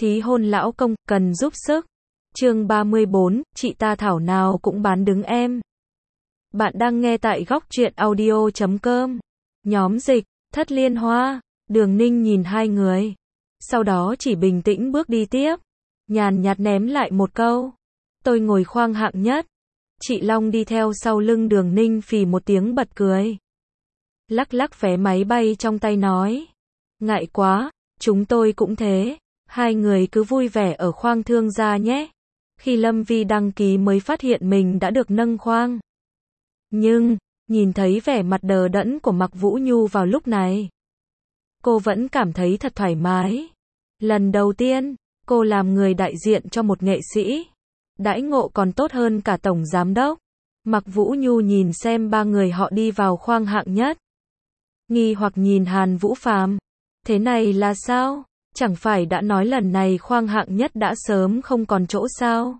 Thí hôn lão công, cần giúp sức. Chương 34, chị ta thảo nào cũng bán đứng em. Bạn đang nghe tại góc truyện audio.com. Nhóm dịch, Thất Liên Hoa. Đường Ninh nhìn hai người. Sau đó chỉ bình tĩnh bước đi tiếp. Nhàn nhạt ném lại một câu. Tôi ngồi khoang hạng nhất. Chị Long đi theo sau lưng Đường Ninh phì một tiếng bật cười. Lắc lắc vé máy bay trong tay nói. Ngại quá, chúng tôi cũng thế. Hai người cứ vui vẻ ở khoang thương gia nhé. Khi Lâm Vi đăng ký mới phát hiện mình đã được nâng khoang. Nhưng, nhìn thấy vẻ mặt đờ đẫn của Mạc Vũ Nhu vào lúc này, cô vẫn cảm thấy thật thoải mái. Lần đầu tiên, cô làm người đại diện cho một nghệ sĩ. Đãi ngộ còn tốt hơn cả tổng giám đốc. Mạc Vũ Nhu nhìn xem ba người họ đi vào khoang hạng nhất. Nghi hoặc nhìn Hàn Vũ Phàm. Thế này là sao? Chẳng phải đã nói lần này khoang hạng nhất đã sớm không còn chỗ sao?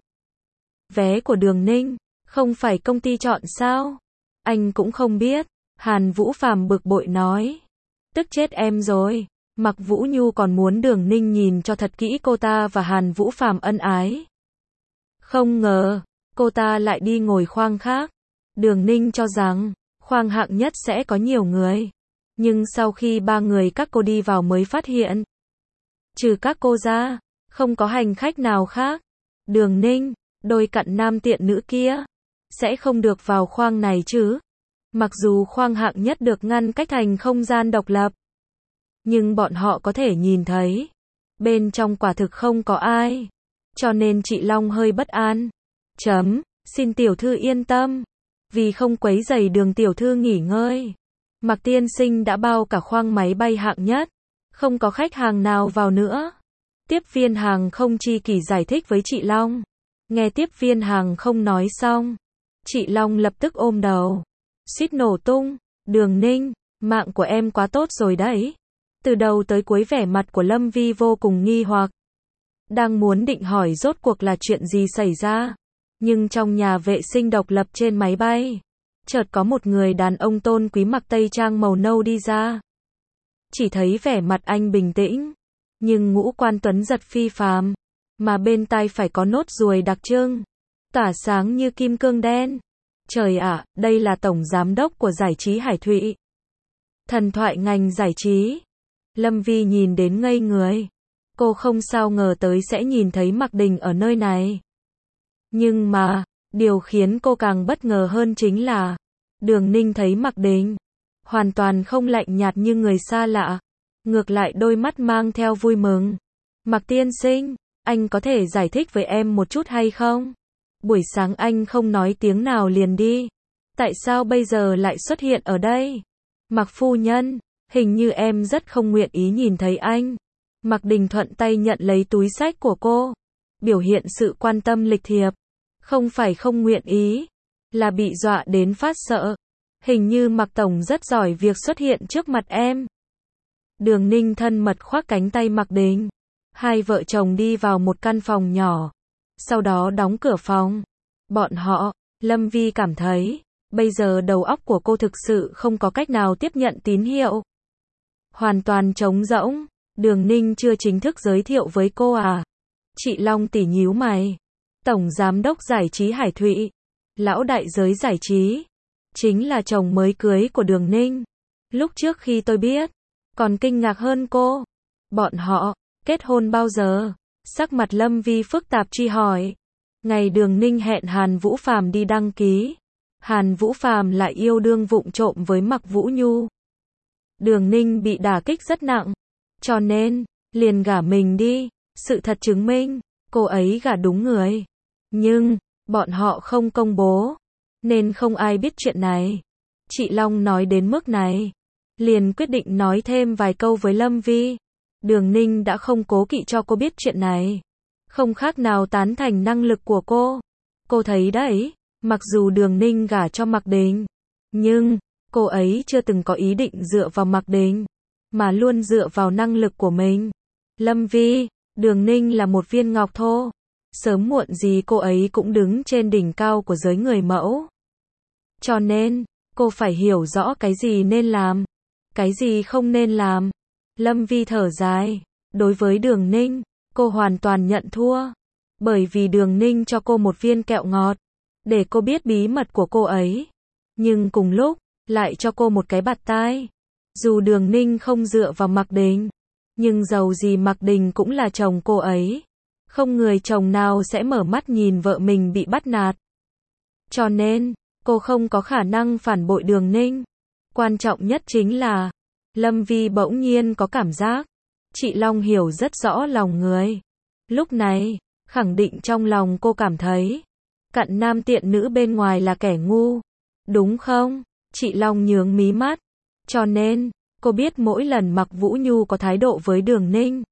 Vé của Đường Ninh, không phải công ty chọn sao? Anh cũng không biết. Hàn Vũ Phàm bực bội nói. Tức chết em rồi. Mạc Vũ Nhu còn muốn Đường Ninh nhìn cho thật kỹ cô ta và Hàn Vũ Phàm ân ái. Không ngờ, cô ta lại đi ngồi khoang khác. Đường Ninh cho rằng, khoang hạng nhất sẽ có nhiều người. Nhưng sau khi ba người các cô đi vào mới phát hiện, trừ các cô ra, không có hành khách nào khác. Đường Ninh, đôi cặn nam tiện nữ kia, sẽ không được vào khoang này chứ. Mặc dù khoang hạng nhất được ngăn cách thành không gian độc lập, nhưng bọn họ có thể nhìn thấy. Bên trong quả thực không có ai. Cho nên chị Long hơi bất an. Xin tiểu thư yên tâm. Vì không quấy rầy Đường tiểu thư nghỉ ngơi, Mạc tiên sinh đã bao cả khoang máy bay hạng nhất. Không có khách hàng nào vào nữa. Tiếp viên hàng không chi kỷ giải thích với chị Long. Nghe tiếp viên hàng không nói xong, chị Long lập tức ôm đầu, suýt nổ tung. Đường Ninh, mạng của em quá tốt rồi đấy. Từ đầu tới cuối vẻ mặt của Lâm Vi vô cùng nghi hoặc. Đang muốn định hỏi rốt cuộc là chuyện gì xảy ra. Nhưng trong nhà vệ sinh độc lập trên máy bay, chợt có một người đàn ông tôn quý mặc tây trang màu nâu đi ra. Chỉ thấy vẻ mặt anh bình tĩnh, nhưng ngũ quan tuấn giật phi phàm, mà bên tai phải có nốt ruồi đặc trưng, tỏa sáng như kim cương đen. Trời ạ, đây là tổng giám đốc của giải trí Hải Thụy. Thần thoại ngành giải trí. Lâm Vi nhìn đến ngây người. Cô không sao ngờ tới sẽ nhìn thấy Mạc Đình ở nơi này. Nhưng mà, điều khiến cô càng bất ngờ hơn chính là, Đường Ninh thấy Mạc Đình hoàn toàn không lạnh nhạt như người xa lạ. Ngược lại đôi mắt mang theo vui mừng. Mạc tiên sinh, anh có thể giải thích với em một chút hay không? Buổi sáng anh không nói tiếng nào liền đi. Tại sao bây giờ lại xuất hiện ở đây? Mạc phu nhân, hình như em rất không nguyện ý nhìn thấy anh. Mạc Đình thuận tay nhận lấy túi xách của cô. Biểu hiện sự quan tâm lịch thiệp. Không phải không nguyện ý, là bị dọa đến phát sợ. Hình như Mạc tổng rất giỏi việc xuất hiện trước mặt em. Đường Ninh thân mật khoác cánh tay Mạc Đình. Hai vợ chồng đi vào một căn phòng nhỏ. Sau đó đóng cửa phòng. Bọn họ, Lâm Vi cảm thấy, bây giờ đầu óc của cô thực sự không có cách nào tiếp nhận tín hiệu. Hoàn toàn trống rỗng. Đường Ninh chưa chính thức giới thiệu với cô à? Chị Long tỉ nhíu mày. Tổng giám đốc giải trí Hải Thụy, lão đại giới giải trí, chính là chồng mới cưới của Đường Ninh. Lúc trước khi tôi biết, còn kinh ngạc hơn cô. Bọn họ kết hôn bao giờ? Sắc mặt Lâm Vi phức tạp truy hỏi. Ngày Đường Ninh hẹn Hàn Vũ Phàm đi đăng ký, Hàn Vũ Phàm lại yêu đương vụng trộm với Mạc Vũ Nhu. Đường Ninh bị đả kích rất nặng, cho nên liền gả mình đi. Sự thật chứng minh, cô ấy gả đúng người. Nhưng, bọn họ không công bố, nên không ai biết chuyện này. Chị Long nói đến mức này, liền quyết định nói thêm vài câu với Lâm Vi. Đường Ninh đã không cố kỵ cho cô biết chuyện này. Không khác nào tán thành năng lực của cô. Cô thấy đấy, mặc dù Đường Ninh gả cho Mạc Đình, nhưng, cô ấy chưa từng có ý định dựa vào Mạc Đình, mà luôn dựa vào năng lực của mình. Lâm Vi, Đường Ninh là một viên ngọc thô. Sớm muộn gì cô ấy cũng đứng trên đỉnh cao của giới người mẫu. Cho nên, cô phải hiểu rõ cái gì nên làm, cái gì không nên làm. Lâm Vi thở dài. Đối với Đường Ninh, cô hoàn toàn nhận thua. Bởi vì Đường Ninh cho cô một viên kẹo ngọt, để cô biết bí mật của cô ấy. Nhưng cùng lúc, lại cho cô một cái bạt tai. Dù Đường Ninh không dựa vào Mạc Đình, nhưng dầu gì Mạc Đình cũng là chồng cô ấy. Không người chồng nào sẽ mở mắt nhìn vợ mình bị bắt nạt. Cho nên, cô không có khả năng phản bội Đường Ninh. Quan trọng nhất chính là, Lâm Vi bỗng nhiên có cảm giác, chị Long hiểu rất rõ lòng người. Lúc này, khẳng định trong lòng cô cảm thấy, cặn nam tiện nữ bên ngoài là kẻ ngu. Đúng không? Chị Long nhướng mí mắt. Cho nên, cô biết mỗi lần Mạc Vũ Nhu có thái độ với Đường Ninh.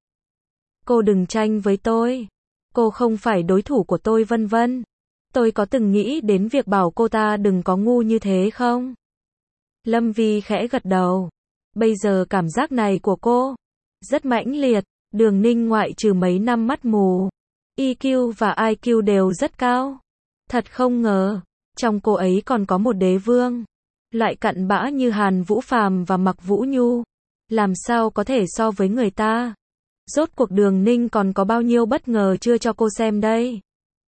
Cô đừng tranh với tôi. Cô không phải đối thủ của tôi vân vân. Tôi có từng nghĩ đến việc bảo cô ta đừng có ngu như thế không? Lâm Vi khẽ gật đầu. Bây giờ cảm giác này của cô rất mãnh liệt. Đường Ninh ngoại trừ mấy năm mắt mù, EQ và IQ đều rất cao. Thật không ngờ, trong cô ấy còn có một đế vương. Loại cặn bã như Hàn Vũ Phàm và Mạc Vũ Nhu. Làm sao có thể so với người ta? Rốt cuộc Đường Ninh còn có bao nhiêu bất ngờ chưa cho cô xem đây?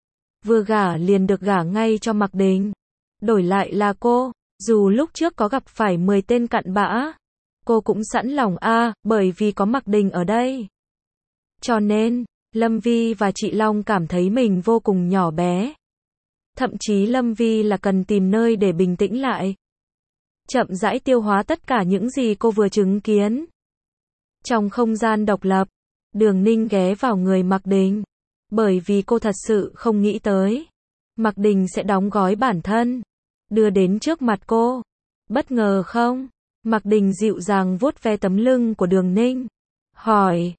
Vừa gả liền được gả ngay cho Mạc Đình. Đổi lại là cô, dù lúc trước có gặp phải 10 tên cặn bã, cô cũng sẵn lòng bởi vì có Mạc Đình ở đây. Cho nên, Lâm Vi và chị Long cảm thấy mình vô cùng nhỏ bé. Thậm chí Lâm Vi là cần tìm nơi để bình tĩnh lại. Chậm rãi tiêu hóa tất cả những gì cô vừa chứng kiến. Trong không gian độc lập, Đường Ninh ghé vào người Mạc Đình. Bởi vì cô thật sự không nghĩ tới, Mạc Đình sẽ đóng gói bản thân, đưa đến trước mặt cô. Bất ngờ không? Mạc Đình dịu dàng vuốt ve tấm lưng của Đường Ninh. Hỏi,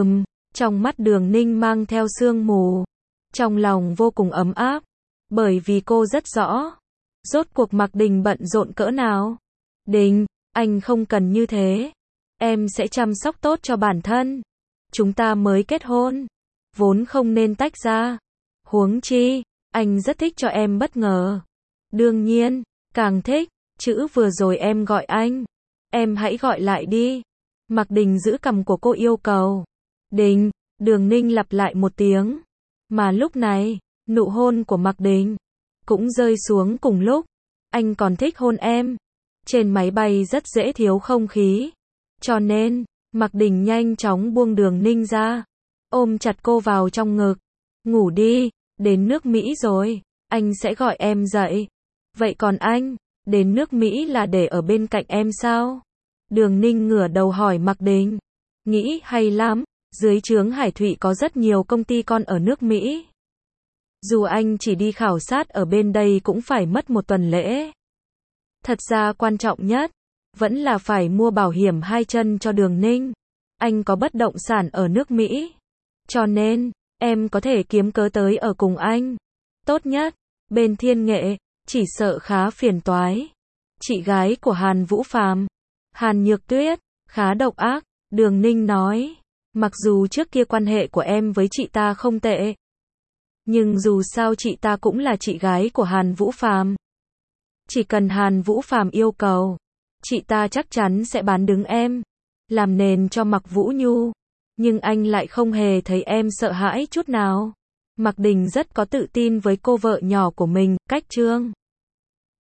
trong mắt Đường Ninh mang theo sương mù. Trong lòng vô cùng ấm áp. Bởi vì cô rất rõ, rốt cuộc Mạc Đình bận rộn cỡ nào. Đình, anh không cần như thế. Em sẽ chăm sóc tốt cho bản thân. Chúng ta mới kết hôn, vốn không nên tách ra. Huống chi, anh rất thích cho em bất ngờ. Đương nhiên, càng thích, chữ vừa rồi em gọi anh. Em hãy gọi lại đi. Mạc Đình giữ cằm của cô yêu cầu. Đình, Đường Ninh lặp lại một tiếng. Mà lúc này, nụ hôn của Mạc Đình cũng rơi xuống cùng lúc. Anh còn thích hôn em. Trên máy bay rất dễ thiếu không khí. Cho nên, Mạc Đình nhanh chóng buông Đường Ninh ra, ôm chặt cô vào trong ngực. Ngủ đi, đến nước Mỹ rồi, anh sẽ gọi em dậy. Vậy còn anh, đến nước Mỹ là để ở bên cạnh em sao? Đường Ninh ngửa đầu hỏi Mạc Đình. Nghĩ hay lắm, dưới trướng Hải Thụy có rất nhiều công ty con ở nước Mỹ. Dù anh chỉ đi khảo sát ở bên đây cũng phải mất một tuần lễ. Thật ra quan trọng nhất, vẫn là phải mua bảo hiểm 2 chân cho Đường Ninh. Anh có bất động sản ở nước Mỹ. Cho nên, em có thể kiếm cớ tới ở cùng anh. Tốt nhất, bên Thiên Nghệ, chỉ sợ khá phiền toái. Chị gái của Hàn Vũ Phàm, Hàn Nhược Tuyết, khá độc ác, Đường Ninh nói. Mặc dù trước kia quan hệ của em với chị ta không tệ, nhưng dù sao chị ta cũng là chị gái của Hàn Vũ Phàm. Chỉ cần Hàn Vũ Phàm yêu cầu, chị ta chắc chắn sẽ bán đứng em, làm nền cho Mạc Vũ Nhu. Nhưng anh lại không hề thấy em sợ hãi chút nào. Mạc Đình rất có tự tin với cô vợ nhỏ của mình, Cách Trương.